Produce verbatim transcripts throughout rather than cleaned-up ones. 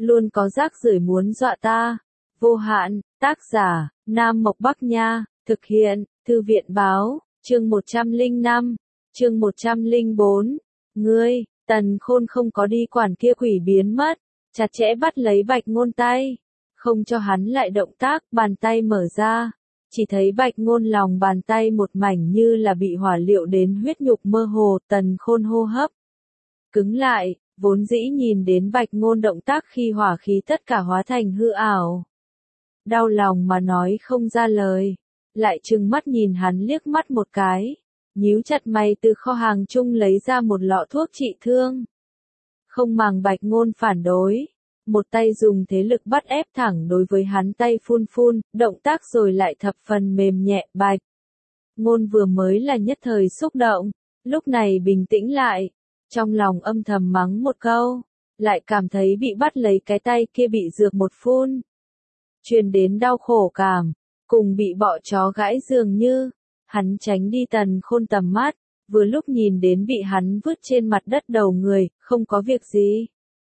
luôn có rác rưởi muốn dọa ta. Vô hạn, tác giả, Nam Mộc Bắc Nha, thực hiện, Thư viện Báo, chương một trăm lẻ năm, chương một trăm lẻ bốn. Ngươi, Tần Khôn không có đi quản kia quỷ biến mất, chặt chẽ bắt lấy Bạch Ngôn tay, không cho hắn lại động tác, bàn tay mở ra. Chỉ thấy Bạch Ngôn lòng bàn tay một mảnh như là bị hỏa liệu đến huyết nhục mơ hồ, Tần Khôn hô hấp cứng lại, vốn dĩ nhìn đến Bạch Ngôn động tác khi hỏa khí tất cả hóa thành hư ảo. Đau lòng mà nói không ra lời, lại trừng mắt nhìn hắn liếc mắt một cái, nhíu chặt mày từ kho hàng chung lấy ra một lọ thuốc trị thương. Không màng Bạch Ngôn phản đối, một tay dùng thế lực bắt ép thẳng đối với hắn tay phun phun, động tác rồi lại thập phần mềm nhẹ. Bạch Ngôn vừa mới là nhất thời xúc động, lúc này bình tĩnh lại, trong lòng âm thầm mắng một câu, lại cảm thấy bị bắt lấy cái tay kia bị dược một phun, truyền đến đau khổ cảm, cùng bị bọ chó gãi dường như. Hắn tránh đi Tần Khôn tầm mắt, vừa lúc nhìn đến bị hắn vứt trên mặt đất đầu người, không có việc gì.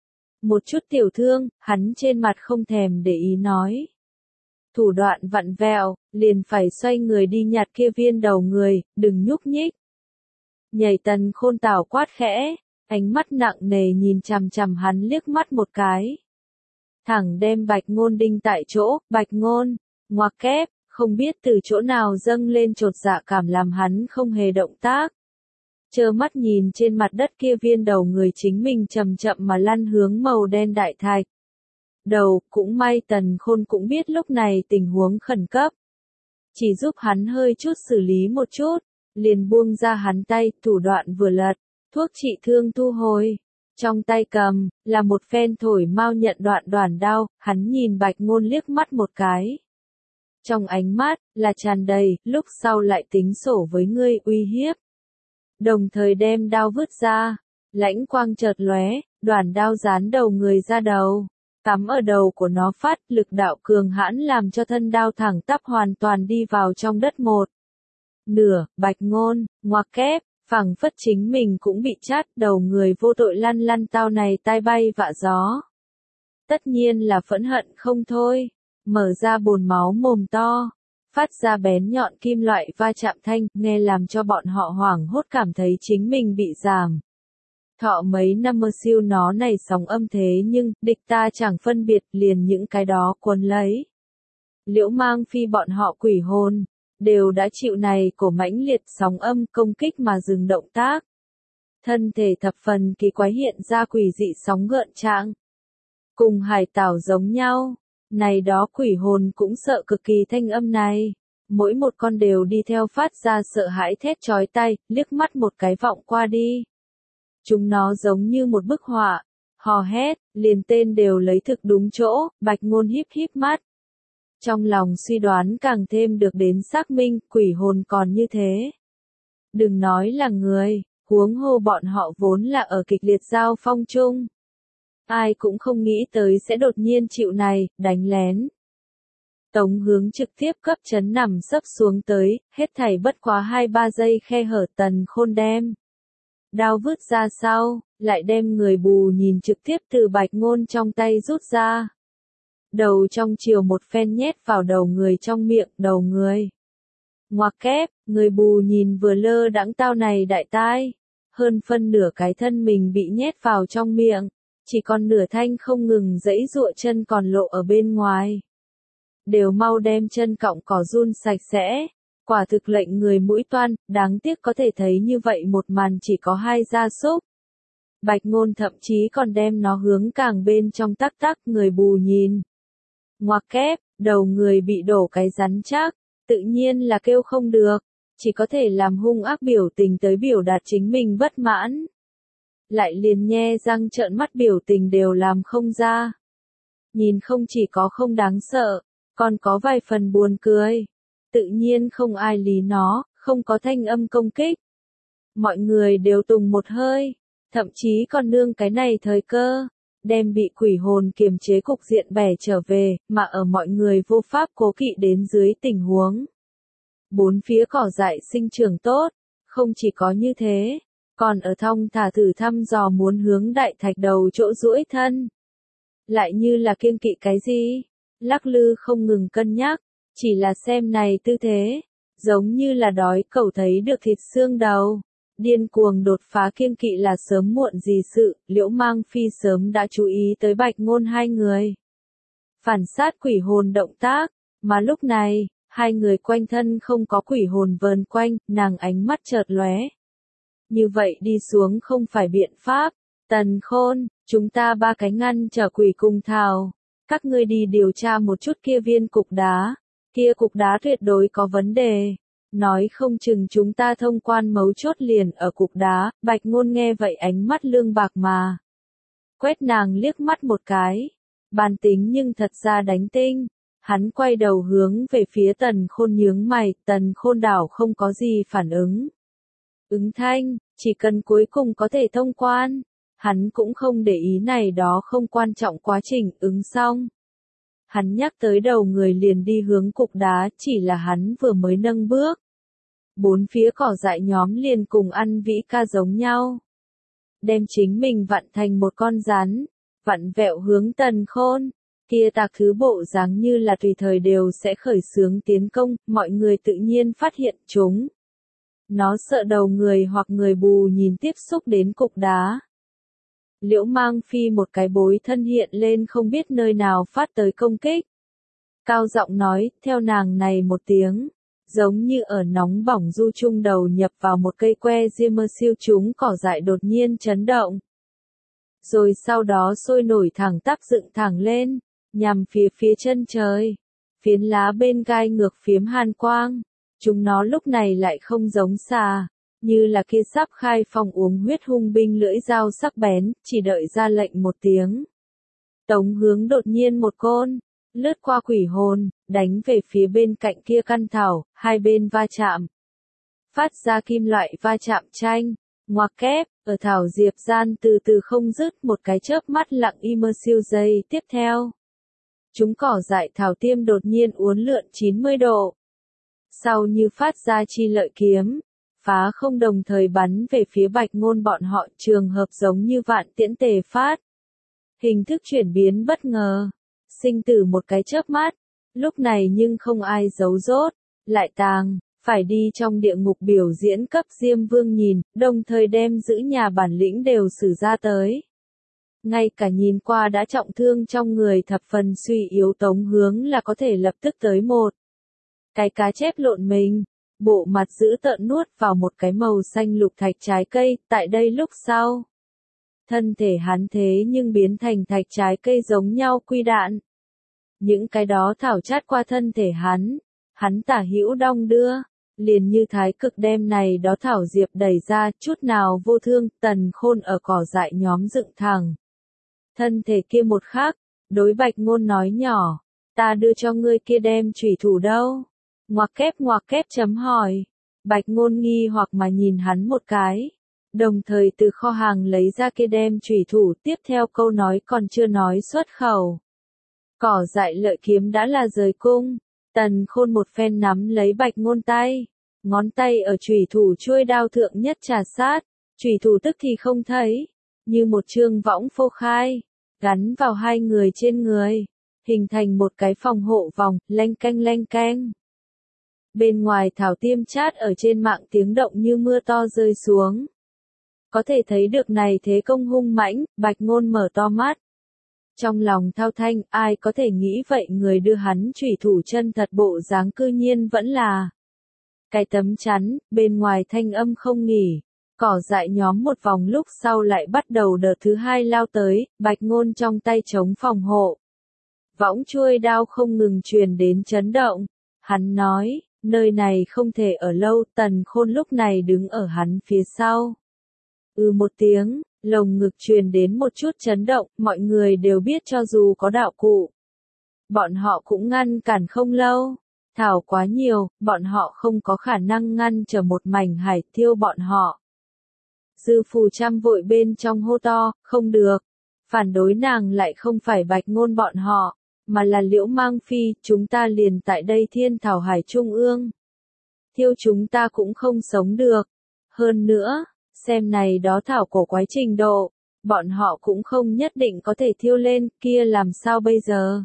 Một chút tiểu thương, hắn trên mặt không thèm để ý nói. Thủ đoạn vặn vẹo, liền phải xoay người đi nhặt kia viên đầu người, đừng nhúc nhích. Nhảy Tần Khôn tảo quát khẽ, ánh mắt nặng nề nhìn chằm chằm hắn liếc mắt một cái. Thẳng đem Bạch Ngôn đinh tại chỗ, Bạch Ngôn, ngoặc kép, không biết từ chỗ nào dâng lên chột dạ cảm làm hắn không hề động tác. Trơ mắt nhìn trên mặt đất kia viên đầu người chính mình chậm chậm mà lăn hướng màu đen đại thạch. Đầu, cũng may Tần Khôn cũng biết lúc này tình huống khẩn cấp. Chỉ giúp hắn hơi chút xử lý một chút, liền buông ra hắn tay, thủ đoạn vừa lật, thuốc trị thương thu hồi. Trong tay cầm, là một phen thổi mau nhận đoạn đoàn đao, hắn nhìn Bạch Ngôn liếc mắt một cái. Trong ánh mắt, là tràn đầy, lúc sau lại tính sổ với ngươi uy hiếp. Đồng thời đem đao vứt ra, lãnh quang chợt lóe, đoàn đao dán đầu người ra đầu. Cắm ở đầu của nó phát, lực đạo cường hãn làm cho thân đao thẳng tắp hoàn toàn đi vào trong đất một. Nửa, Bạch Ngôn, ngoặc kép, phảng phất chính mình cũng bị chát, đầu người vô tội lăn lăn tao này tai bay vạ gió. Tất nhiên là phẫn hận không thôi, mở ra bồn máu mồm to, phát ra bén nhọn kim loại va chạm thanh, nghe làm cho bọn họ hoảng hốt cảm thấy chính mình bị giảm. Thọ mấy năm mơ siêu nó này sóng âm thế nhưng, địch ta chẳng phân biệt liền những cái đó cuốn lấy. Liễu Mang Phi bọn họ quỷ hồn, đều đã chịu này cổ mãnh liệt sóng âm công kích mà dừng động tác. Thân thể thập phần kỳ quái hiện ra quỷ dị sóng gợn trạng. Cùng hải tảo giống nhau, này đó quỷ hồn cũng sợ cực kỳ thanh âm này. Mỗi một con đều đi theo phát ra sợ hãi thét chói tai, liếc mắt một cái vọng qua đi. Chúng nó giống như một bức họa, hò hét, liền tên đều lấy thực đúng chỗ. Bạch Ngôn híp híp mắt. Trong lòng suy đoán càng thêm được đến xác minh, quỷ hồn còn như thế. Đừng nói là người, huống hồ bọn họ vốn là ở kịch liệt giao phong chung. Ai cũng không nghĩ tới sẽ đột nhiên chịu này, đánh lén. Tống Hướng trực tiếp cấp chấn nằm sấp xuống tới, hết thảy bất quá hai ba giây khe hở. Tần Khôn đem đao vứt ra sau, lại đem người bù nhìn trực tiếp từ Bạch Ngôn trong tay rút ra. Đầu trong chiều một phen nhét vào đầu người trong miệng, đầu người. Ngoặc kép, người bù nhìn vừa lơ đãng tao này đại tai. Hơn phân nửa cái thân mình bị nhét vào trong miệng, chỉ còn nửa thanh không ngừng giãy giụa chân còn lộ ở bên ngoài. Đều mau đem chân cọng cỏ run sạch sẽ. Quả thực lệnh người mũi toan, đáng tiếc có thể thấy như vậy một màn chỉ có hai gia súc. Bạch Ngôn thậm chí còn đem nó hướng càng bên trong tắc tắc, người bù nhìn. Ngoặc kép, đầu người bị đổ cái rắn chắc, tự nhiên là kêu không được, chỉ có thể làm hung ác biểu tình tới biểu đạt chính mình bất mãn. Lại liền nhe răng trợn mắt biểu tình đều làm không ra. Nhìn không chỉ có không đáng sợ, còn có vài phần buồn cười. Tự nhiên không ai lý nó, không có thanh âm công kích. Mọi người đều tùng một hơi, thậm chí còn nương cái này thời cơ, đem bị quỷ hồn kiềm chế cục diện bẻ trở về, mà ở mọi người vô pháp cố kỵ đến dưới tình huống. Bốn phía cỏ dại sinh trưởng tốt, không chỉ có như thế, còn ở thong thả thử thăm dò muốn hướng đại thạch đầu chỗ duỗi thân. lại như là kiêng kỵ cái gì, lắc lư không ngừng cân nhắc, chỉ là xem này tư thế, giống như là đói cẩu thấy được thịt xương đầu. Điên cuồng đột phá kiêng kỵ là sớm muộn gì sự, Liễu Mang Phi sớm đã chú ý tới Bạch Ngôn hai người. Phản sát quỷ hồn động tác, mà lúc này, hai người quanh thân không có quỷ hồn vờn quanh, nàng ánh mắt chợt lóe. Như vậy đi xuống không phải biện pháp, Tần Khôn, chúng ta ba cái ngăn trở quỷ cùng thảo, các ngươi đi điều tra một chút kia viên cục đá, kia cục đá tuyệt đối có vấn đề. Nói không chừng chúng ta thông quan mấu chốt liền ở cục đá, Bạch Ngôn nghe vậy ánh mắt lương bạc mà. Quét nàng liếc mắt một cái, bàn tính nhưng thật ra đánh tinh, hắn quay đầu hướng về phía Tần Khôn nhướng mày, Tần Khôn đảo không có gì phản ứng. Ứng thanh, chỉ cần cuối cùng có thể thông quan, hắn cũng không để ý này đó không quan trọng quá trình ứng xong. Hắn nhắc tới đầu người liền đi hướng cục đá, chỉ là hắn vừa mới nâng bước. Bốn phía cỏ dại nhóm liền cùng ăn vĩ ca giống nhau. Đem chính mình vặn thành một con rắn, vặn vẹo hướng Tần Khôn, kia tạc thứ bộ dáng như là tùy thời đều sẽ khởi xướng tiến công, mọi người tự nhiên phát hiện chúng. Nó sợ đầu người hoặc người bù nhìn tiếp xúc đến cục đá. Liễu Mang Phi một cái bối thân hiện lên không biết nơi nào phát tới công kích. Cao giọng nói, theo nàng này một tiếng, giống như ở nóng bỏng du trung đầu nhập vào một cây que diêm mơ siêu chúng cỏ dại đột nhiên chấn động. Rồi sau đó sôi nổi thẳng tắp dựng thẳng lên, nhằm phía phía chân trời. Phiến lá bên gai ngược phiếm hàn quang. Chúng nó lúc này lại không giống xà, như là kia sắp khai phong uống huyết hung binh lưỡi dao sắc bén, chỉ đợi ra lệnh một tiếng. Tống Hướng đột nhiên một côn, lướt qua quỷ hồn, đánh về phía bên cạnh kia căn thảo, hai bên va chạm. Phát ra kim loại va chạm tranh, ngoặc kép, ở thảo diệp gian từ từ không dứt một cái chớp mắt lặng im mơ siêu giây tiếp theo. Chúng cỏ dại thảo tiêm đột nhiên uốn lượn chín mươi độ. Sau như phát ra chi lợi kiếm, phá không đồng thời bắn về phía Bạch Ngôn bọn họ, trường hợp giống như vạn tiễn tề phát. Hình thức chuyển biến bất ngờ, sinh tử một cái chớp mắt, lúc này nhưng không ai giấu rốt, lại tàng, phải đi trong địa ngục biểu diễn cấp Diêm Vương nhìn, đồng thời đem giữ nhà bản lĩnh đều sử ra tới. Ngay cả nhìn qua đã trọng thương trong người thập phần suy yếu Tống Hướng là có thể lập tức tới một. Cái cá chép lộn mình, bộ mặt giữ tợn nuốt vào một cái màu xanh lục thạch trái cây, tại đây lúc sau. Thân thể hắn thế nhưng biến thành thạch trái cây giống nhau quy đạn. Những cái đó thảo chát qua thân thể hắn, hắn tả hữu đong đưa, liền như thái cực đem này đó thảo diệp đẩy ra, chút nào vô thương, Tần Khôn ở cỏ dại nhóm dựng thẳng. Thân thể kia một khắc, đối Bạch Ngôn nói nhỏ, ta đưa cho ngươi kia đem chủy thủ đâu? Ngoặc kép ngoặc kép chấm hỏi. Bạch Ngôn nghi hoặc mà nhìn hắn một cái. Đồng thời từ kho hàng lấy ra kia đem chủy thủ, tiếp theo câu nói còn chưa nói xuất khẩu. Cỏ dại lợi kiếm đã là rời cung. Tần Khôn một phen nắm lấy Bạch Ngôn tay. Ngón tay ở chủy thủ chuôi đao thượng nhất trà sát. Chủy thủ tức thì không thấy. Như một chương võng phô khai. Gắn vào hai người trên người. Hình thành một cái phòng hộ vòng, leng canh leng canh. Bên ngoài thảo tiêm chát ở trên mạng tiếng động như mưa to rơi xuống. Có thể thấy được này thế công hung mãnh, Bạch Ngôn mở to mắt. Trong lòng thao thanh, ai có thể nghĩ vậy người đưa hắn chủy thủ chân thật bộ dáng cư nhiên vẫn là cái tấm chắn, bên ngoài thanh âm không nghỉ. Cỏ dại nhóm một vòng lúc sau lại bắt đầu đợt thứ hai lao tới, Bạch Ngôn trong tay chống phòng hộ. Võng chuôi đao không ngừng truyền đến chấn động. Hắn nói, nơi này không thể ở lâu, Tần Khôn lúc này đứng ở hắn phía sau. Ừ một tiếng, lồng ngực truyền đến một chút chấn động, mọi người đều biết cho dù có đạo cụ. Bọn họ cũng ngăn cản không lâu. Thảo quá nhiều, bọn họ không có khả năng ngăn trở một mảnh hải thiêu bọn họ. Dư Phù Trăm vội bên trong hô to, không được. Phản đối nàng lại không phải Bạch Ngôn bọn họ, mà là Liễu Mang Phi, chúng ta liền tại đây thiên thảo hải trung ương. Thiêu chúng ta cũng không sống được. Hơn nữa, xem này đó thảo cổ quái trình độ, bọn họ cũng không nhất định có thể thiêu lên, kia làm sao bây giờ?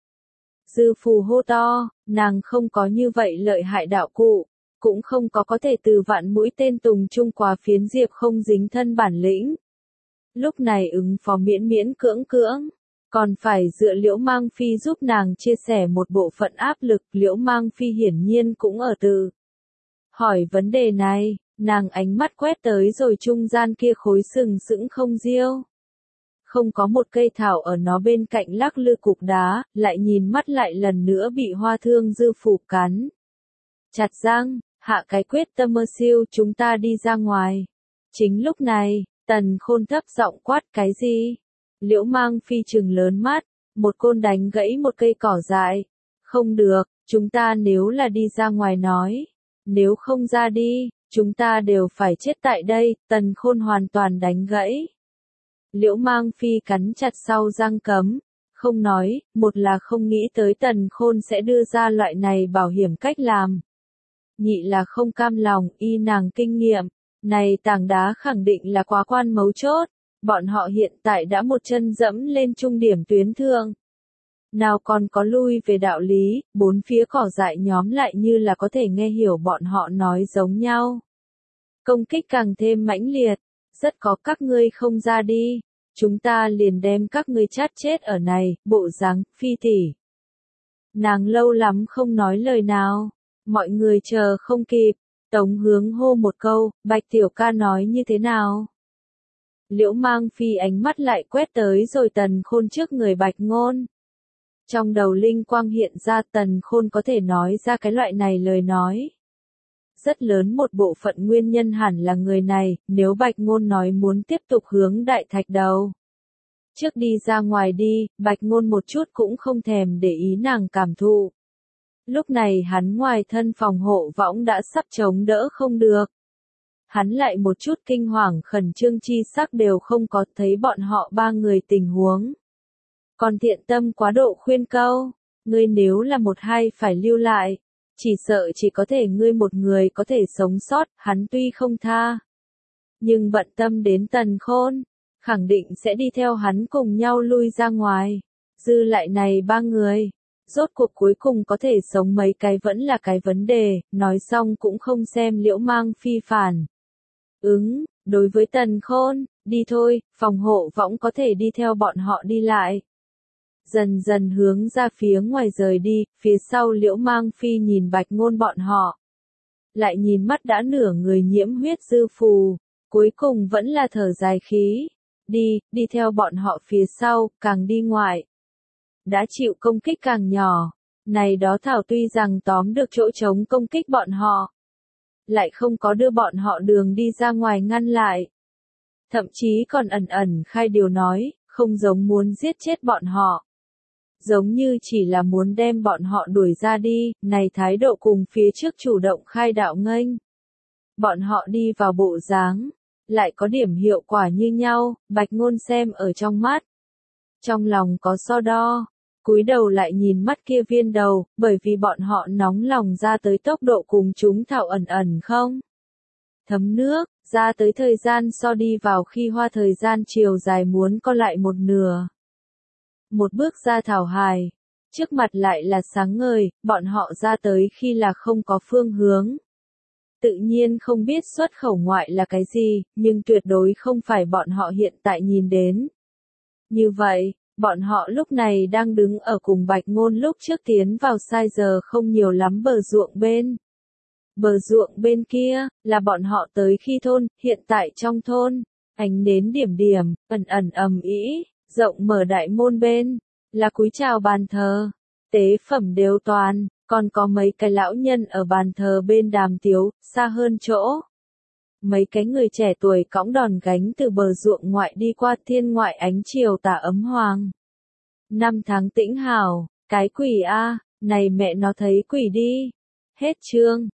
Dư phù hô to, nàng không có như vậy lợi hại đạo cụ, cũng không có có thể từ vạn mũi tên tùng trung quá phiến diệp không dính thân bản lĩnh. Lúc này ứng phó miễn miễn cưỡng cưỡng, còn phải dựa Liễu Mang Phi giúp nàng chia sẻ một bộ phận áp lực. Liễu Mang Phi hiển nhiên cũng ở từ hỏi vấn đề này, nàng ánh mắt quét tới rồi trung gian kia khối sừng sững không diêu. Không có một cây thảo ở nó bên cạnh lắc lư cục đá, lại nhìn mắt lại lần nữa bị hoa thương dư phủ cắn. Chặt răng, hạ cái quyết tâm mơ siêu, chúng ta đi ra ngoài. Chính lúc này, Tần Khôn thấp giọng quát cái gì? Liễu Mang Phi trừng lớn mắt, một côn đánh gãy một cây cỏ dại. Không được, chúng ta nếu là đi ra ngoài nói, nếu không ra đi, chúng ta đều phải chết tại đây. Tần Khôn hoàn toàn đánh gãy. Liễu Mang Phi cắn chặt sau răng cấm, không nói, một là không nghĩ tới Tần Khôn sẽ đưa ra loại này bảo hiểm cách làm. Nhị là không cam lòng, y nàng kinh nghiệm, này tảng đá khẳng định là quá quan mấu chốt, bọn họ hiện tại đã một chân dẫm lên trung điểm tuyến thượng. Nào còn có lui về đạo lý, bốn phía cỏ dại nhóm lại như là có thể nghe hiểu bọn họ nói giống nhau. Công kích càng thêm mãnh liệt, rất có các ngươi không ra đi, chúng ta liền đem các ngươi chát chết ở này, bộ dáng, Phi tỷ. Nàng lâu lắm không nói lời nào, mọi người chờ không kịp, Tống Hướng hô một câu, Bạch tiểu ca nói như thế nào? Liễu Mang Phi ánh mắt lại quét tới rồi Tần Khôn trước người Bạch Ngôn. Trong đầu linh quang hiện ra Tần Khôn có thể nói ra cái loại này lời nói. Rất lớn một bộ phận nguyên nhân hẳn là người này, nếu Bạch Ngôn nói muốn tiếp tục hướng Đại Thạch Đầu. Trước đi ra ngoài đi, Bạch Ngôn một chút cũng không thèm để ý nàng cảm thụ. Lúc này hắn ngoài thân phòng hộ võng đã sắp chống đỡ không được. Hắn lại một chút kinh hoàng khẩn trương chi sắc đều không có, thấy bọn họ ba người tình huống. Còn thiện tâm quá độ khuyên câu, ngươi nếu là một hai phải lưu lại, chỉ sợ chỉ có thể ngươi một người có thể sống sót. Hắn tuy không tha, nhưng bận tâm đến Tần Khôn, khẳng định sẽ đi theo hắn cùng nhau lui ra ngoài. Dư lại này ba người, rốt cuộc cuối cùng có thể sống mấy cái vẫn là cái vấn đề. Nói xong cũng không xem Liễu Mang Phi phản ứng, đối với Tần Khôn, đi thôi, phòng hộ võng có thể đi theo bọn họ đi lại. Dần dần hướng ra phía ngoài rời đi, phía sau Liễu Mang Phi nhìn Bạch Ngôn bọn họ. Lại nhìn mắt đã nửa người nhiễm huyết dư phù, cuối cùng vẫn là thở dài khí. Đi, đi theo bọn họ phía sau, càng đi ngoại. Đã chịu công kích càng nhỏ. Này đó thảo tuy rằng tóm được chỗ trống công kích bọn họ, lại không có đưa bọn họ đường đi ra ngoài ngăn lại. Thậm chí còn ẩn ẩn khai điều nói, không giống muốn giết chết bọn họ. Giống như chỉ là muốn đem bọn họ đuổi ra đi, này thái độ cùng phía trước chủ động khai đạo nghênh. Bọn họ đi vào bộ dáng, lại có điểm hiệu quả như nhau, Bạch Ngôn xem ở trong mắt. Trong lòng có so đo, cúi đầu lại nhìn mắt kia viên đầu, bởi vì bọn họ nóng lòng ra tới tốc độ cùng chúng thảo ẩn ẩn không thấm nước, ra tới thời gian so đi vào khi hoa thời gian chiều dài muốn co lại một nửa. Một bước ra thảo hài, trước mặt lại là sáng ngời, bọn họ ra tới khi là không có phương hướng. Tự nhiên không biết xuất khẩu ngoại là cái gì, nhưng tuyệt đối không phải bọn họ hiện tại nhìn đến. Như vậy, bọn họ lúc này đang đứng ở cùng Bạch Ngôn lúc trước tiến vào sai giờ không nhiều lắm bờ ruộng bên. Bờ ruộng bên kia, là bọn họ tới khi thôn, hiện tại trong thôn, ánh nến điểm điểm, ẩn ẩn ầm ĩ, rộng mở đại môn bên, là cúi chào bàn thờ, tế phẩm đều toàn, còn có mấy cái lão nhân ở bàn thờ bên đàm tiếu, xa hơn chỗ. Mấy cái người trẻ tuổi cõng đòn gánh từ bờ ruộng ngoại đi qua thiên ngoại ánh chiều tà ấm hoàng. Năm tháng tĩnh hào, cái quỷ a, này mẹ nó thấy quỷ đi. Hết chương.